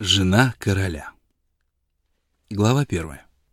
Жена короля. Глава 1.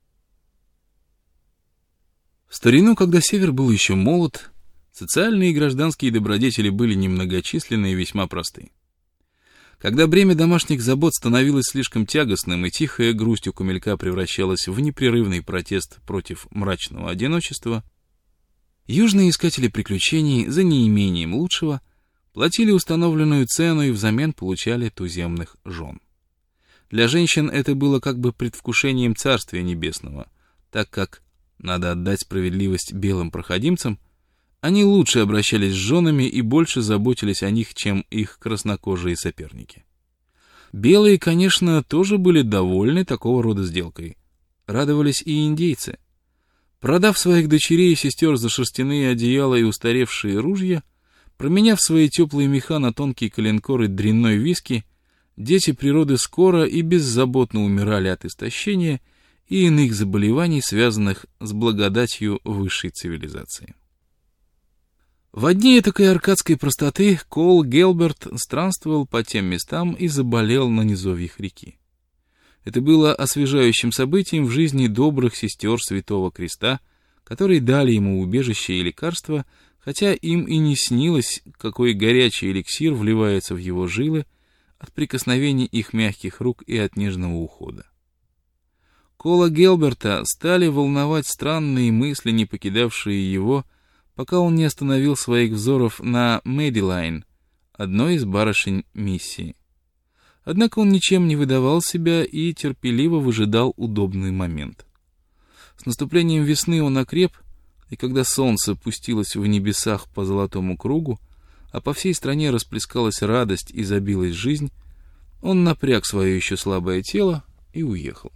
В старину, когда Север был еще молод, социальные и гражданские добродетели были немногочисленны и весьма просты. Когда бремя домашних забот становилось слишком тягостным, и тихая грусть у Камелька превращалась в непрерывный протест против мрачного одиночества, южные искатели приключений за неимением лучшего платили установленную цену и взамен получали туземных жен. Для женщин это было как бы предвкушением Царствия Небесного, так как, надо отдать справедливость белым проходимцам, они лучше обращались с женами и больше заботились о них, чем их краснокожие соперники. Белые, конечно, тоже были довольны такого рода сделкой. Радовались и индейцы. Продав своих дочерей и сестер за шерстяные одеяла и устаревшие ружья, променяв свои теплые меха на тонкие коленкоры дрянной виски, дети природы скоро и беззаботно умирали от истощения и иных заболеваний, связанных с благодатью высшей цивилизации. В дни этакой аркадской простоты Коул Гелберт странствовал по тем местам и заболел на низовьях реки. Это было освежающим событием в жизни добрых сестер Святого Креста, которые дали ему убежище и лекарство, хотя им и не снилось, какой горячий эликсир вливается в его жилы от прикосновений их мягких рук и от нежного ухода. Кола Гелберта стали волновать странные мысли, не покидавшие его, пока он не остановил своих взоров на Мэдилайн, одной из барышень миссии. Однако он ничем не выдавал себя и терпеливо выжидал удобный момент. С наступлением весны он окреп, и когда солнце пустилось в небесах по золотому кругу, а по всей стране расплескалась радость и забилась жизнь, он напряг свое еще слабое тело и уехал.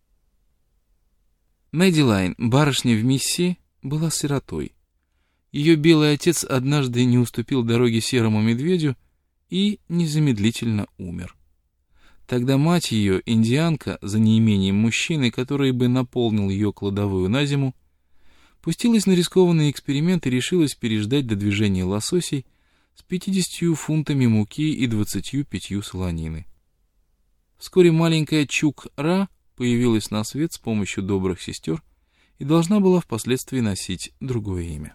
Мэдилайн, барышня в миссии, была сиротой. Ее белый отец однажды не уступил дороге серому медведю и незамедлительно умер. Тогда мать ее, индианка, за неимением мужчины, который бы наполнил ее кладовую на зиму, пустилась на рискованный эксперимент и решилась переждать до движения лососей с 50 фунтами муки и 25 солонины. Вскоре маленькая Чук-Ра появилась на свет с помощью добрых сестер и должна была впоследствии носить другое имя.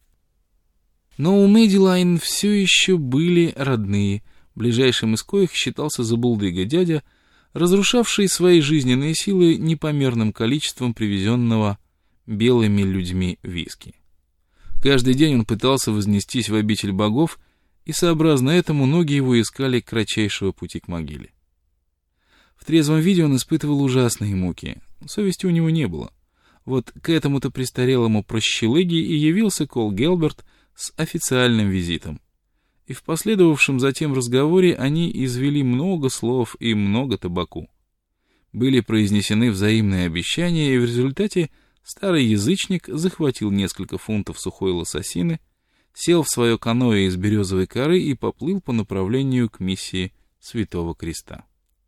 Но у Мэдилайн все еще были родные, ближайшим из коих считался забулдыга-дядя, разрушавший свои жизненные силы непомерным количеством привезенного белыми людьми виски. Каждый день он пытался вознестись в обитель богов, и сообразно этому ноги его искали кратчайшего пути к могиле. В трезвом виде он испытывал ужасные муки, совести у него не было. Вот к этому-то престарелому прощелыге и явился Кол Гелберт с официальным визитом. И в последовавшем затем разговоре они извели много слов и много табаку. Были произнесены взаимные обещания, и в результате старый язычник захватил несколько фунтов сухой лососины, сел в свое каноэ из березовой коры и поплыл по направлению к миссии Святого Креста.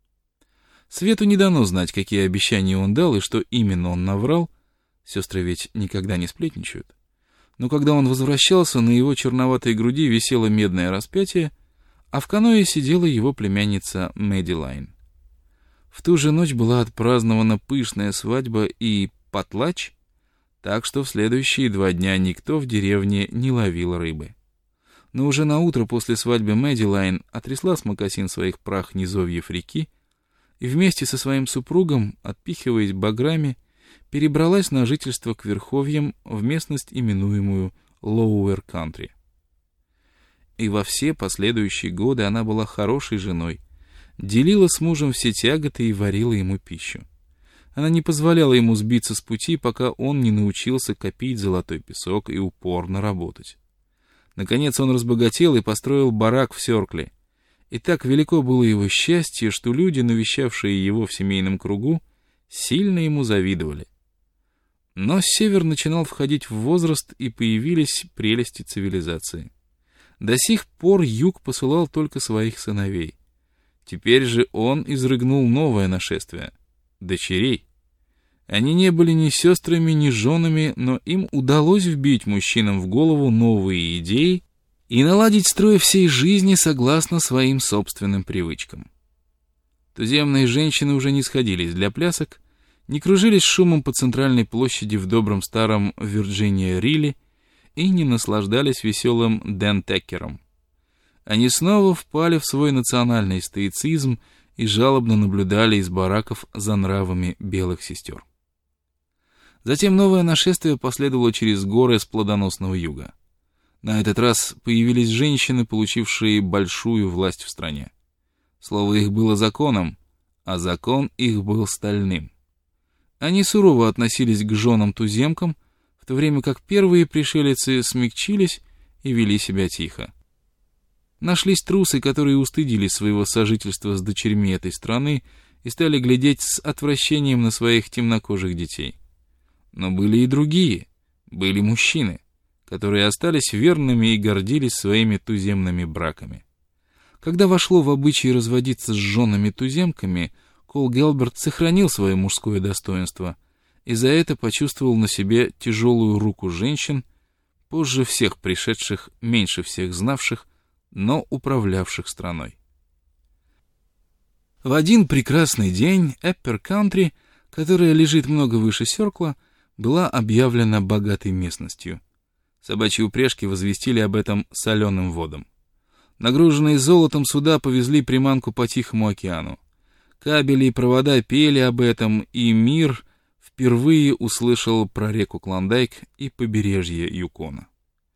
Свету не дано знать, какие обещания он дал и что именно он наврал, сестры ведь никогда не сплетничают. Но когда он возвращался, на его черноватой груди висело медное распятие, а в каноэ сидела его племянница Мэдилайн. В ту же ночь была отпразднована пышная свадьба и потлач, так что в следующие 2 дня никто в деревне не ловил рыбы. Но уже наутро после свадьбы Мэдилайн отрясла с мокасин своих прах низовьев реки и вместе со своим супругом, отпихиваясь баграми, перебралась на жительство к верховьям в местность, именуемую Lower Country. И во все последующие годы она была хорошей женой, делила с мужем все тяготы и варила ему пищу. Она не позволяла ему сбиться с пути, пока он не научился копить золотой песок и упорно работать. Наконец он разбогател и построил барак в Сёркле. И так велико было его счастье, что люди, навещавшие его в семейном кругу, сильно ему завидовали. Но север начинал входить в возраст, и появились прелести цивилизации. До сих пор юг посылал только своих сыновей. Теперь же он изрыгнул новое нашествие — дочерей. Они не были ни сестрами, ни женами, но им удалось вбить мужчинам в голову новые идеи и наладить строй всей жизни согласно своим собственным привычкам. Туземные женщины уже не сходились для плясок, не кружились шумом по центральной площади в добром старом Вирджиния-Рилли и не наслаждались веселым Дентекером. Они снова впали в свой национальный стоицизм и жалобно наблюдали из бараков за нравами белых сестер. Затем новое нашествие последовало через горы с плодоносного юга. На этот раз появились женщины, получившие большую власть в стране. Слово их было законом, а закон их был стальным. Они сурово относились к женам-туземкам, в то время как первые пришелицы смягчились и вели себя тихо. Нашлись трусы, которые устыдились своего сожительства с дочерьми этой страны и стали глядеть с отвращением на своих темнокожих детей. Но были и другие, были мужчины, которые остались верными и гордились своими туземными браками. Когда вошло в обычай разводиться с женами-туземками, Кол Гелберт сохранил свое мужское достоинство и за это почувствовал на себе тяжелую руку женщин, позже всех пришедших, меньше всех знавших, но управлявших страной. В один прекрасный день Эппер-Кантри, которая лежит много выше Сёркла, была объявлена богатой местностью. Собачьи упряжки возвестили об этом соленым водом. Нагруженные золотом суда повезли приманку по Тихому океану. Кабели и провода пели об этом, и мир впервые услышал про реку Клондайк и побережье Юкона.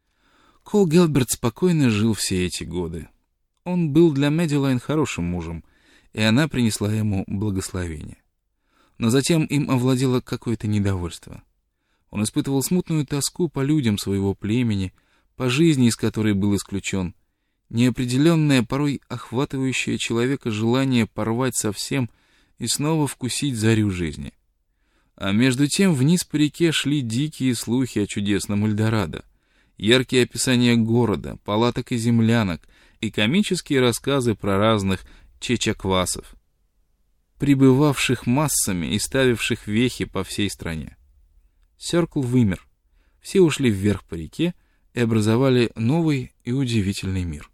Кол Гелберт спокойно жил все эти годы. Он был для Мэдилайн хорошим мужем, и она принесла ему благословение. Но затем им овладело какое-то недовольство. Он испытывал смутную тоску по людям своего племени, по жизни, из которой был исключен, неопределенное, порой охватывающее человека желание порвать со всем и снова вкусить зарю жизни. А между тем вниз по реке шли дикие слухи о чудесном Эльдорадо, яркие описания города, палаток и землянок и комические рассказы про разных чечаквасов, прибывавших массами и ставивших вехи по всей стране. Сёркл вымер, все ушли вверх по реке и образовали новый и удивительный мир.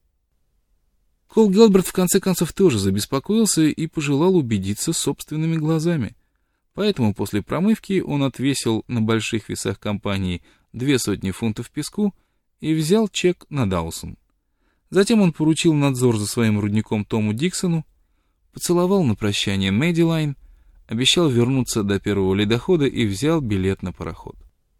Кол Гелберт в конце концов тоже забеспокоился и пожелал убедиться собственными глазами. Поэтому после промывки он отвесил на больших весах компании 200 фунтов песку и взял чек на Даусон. Затем он поручил надзор за своим рудником Тому Диксону, поцеловал на прощание Мэдилайн, обещал вернуться до первого ледохода и взял билет на пароход.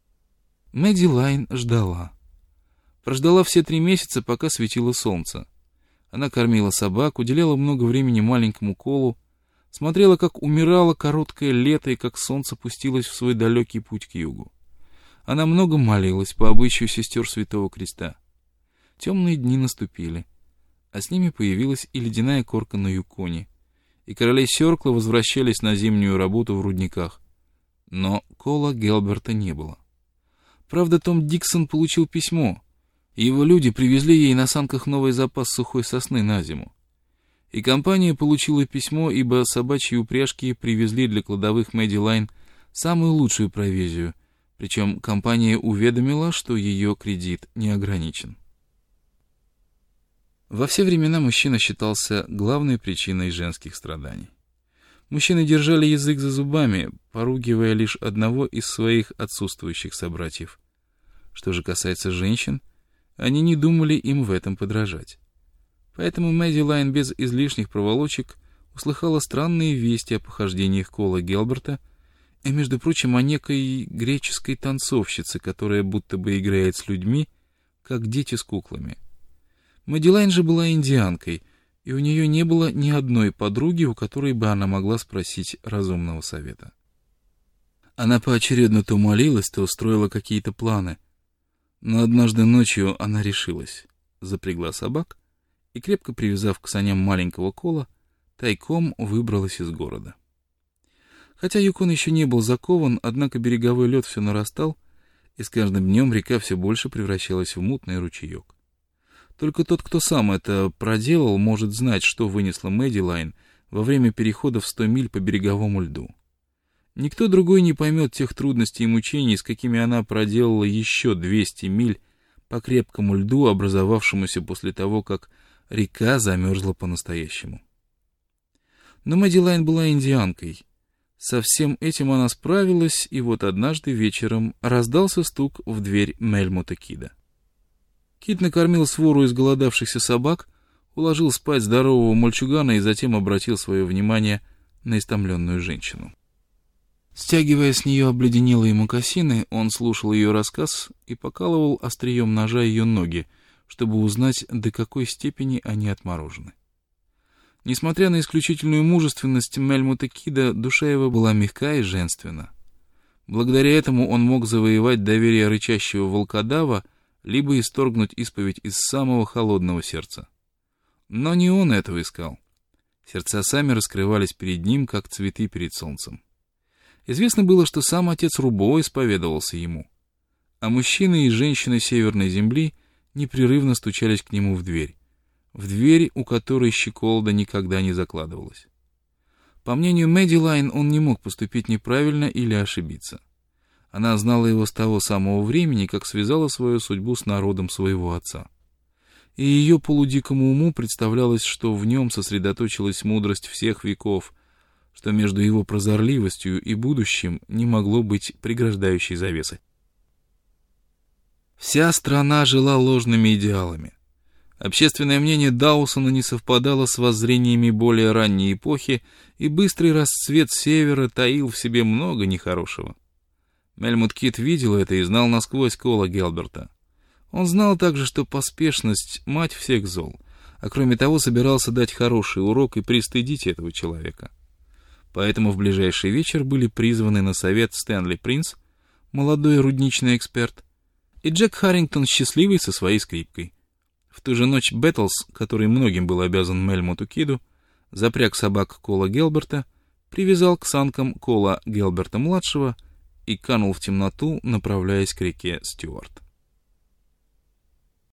Мэдилайн ждала. Прождала все 3 месяца, пока светило солнце. Она кормила собак, уделяла много времени маленькому Колу, смотрела, как умирало короткое лето и как солнце пустилось в свой далекий путь к югу. Она много молилась по обычаю сестер Святого Креста. Темные дни наступили, а с ними появилась и ледяная корка на Юконе, и короли Сёркла возвращались на зимнюю работу в рудниках. Но Кола Гелберта не было. Правда, Том Диксон получил письмо, и его люди привезли ей на санках новый запас сухой сосны на зиму. И компания получила письмо, ибо собачьи упряжки привезли для кладовых Мэдилайн самую лучшую провизию, причем компания уведомила, что ее кредит не ограничен. Во все времена мужчина считался главной причиной женских страданий. Мужчины держали язык за зубами, поругивая лишь одного из своих отсутствующих собратьев. Что же касается женщин, они не думали им в этом подражать. Поэтому Мэдилайн без излишних проволочек услыхала странные вести о похождениях Кола Гелберта и, между прочим, о некой греческой танцовщице, которая будто бы играет с людьми, как дети с куклами. Мэдилайн же была индианкой, и у нее не было ни одной подруги, у которой бы она могла спросить разумного совета. Она поочередно то молилась, то устроила какие-то планы. Но однажды ночью она решилась, запрягла собак и, крепко привязав к саням маленького Кола, тайком выбралась из города. Хотя Юкон еще не был закован, однако береговой лед все нарастал, и с каждым днем река все больше превращалась в мутный ручеек. Только тот, кто сам это проделал, может знать, что вынесла Мэдилайн во время перехода в 100 миль по береговому льду. Никто другой не поймет тех трудностей и мучений, с какими она проделала еще 200 миль по крепкому льду, образовавшемуся после того, как река замерзла по-настоящему. Но Мэдди Лайн была индианкой. Со всем этим она справилась, и вот однажды вечером раздался стук в дверь Мельмота Кида. Кид накормил свору изголодавшихся собак, уложил спать здорового мальчугана и затем обратил свое внимание на истомленную женщину. Стягивая с нее обледенелые мокасины, он слушал ее рассказ и покалывал острием ножа ее ноги, чтобы узнать, до какой степени они отморожены. Несмотря на исключительную мужественность Мельмота Кида, душа его была мягка и женственна. Благодаря этому он мог завоевать доверие рычащего волкодава, либо исторгнуть исповедь из самого холодного сердца. Но не он этого искал. Сердца сами раскрывались перед ним, как цветы перед солнцем. Известно было, что сам отец Рубо исповедовался ему, а мужчины и женщины Северной Земли непрерывно стучались к нему в дверь, у которой щеколда никогда не закладывалась. По мнению Мэдди Лайн, он не мог поступить неправильно или ошибиться. Она знала его с того самого времени, как связала свою судьбу с народом своего отца. И ее полудикому уму представлялось, что в нем сосредоточилась мудрость всех веков, что между его прозорливостью и будущим не могло быть преграждающей завесы. Вся страна жила ложными идеалами. Общественное мнение Даусона не совпадало с воззрениями более ранней эпохи, и быстрый расцвет Севера таил в себе много нехорошего. Мельмот Кид видел это и знал насквозь Кола Гелберта. Он знал также, что поспешность — мать всех зол, а кроме того собирался дать хороший урок и пристыдить этого человека. Поэтому в ближайший вечер были призваны на совет Стэнли Принц, молодой рудничный эксперт, и Джек Харрингтон, счастливый со своей скрипкой. В ту же ночь Бэттлс, который многим был обязан Мельмоту Киду, запряг собак Кола Гелберта, привязал к санкам Кола Гелберта-младшего и канул в темноту, направляясь к реке Стюарт.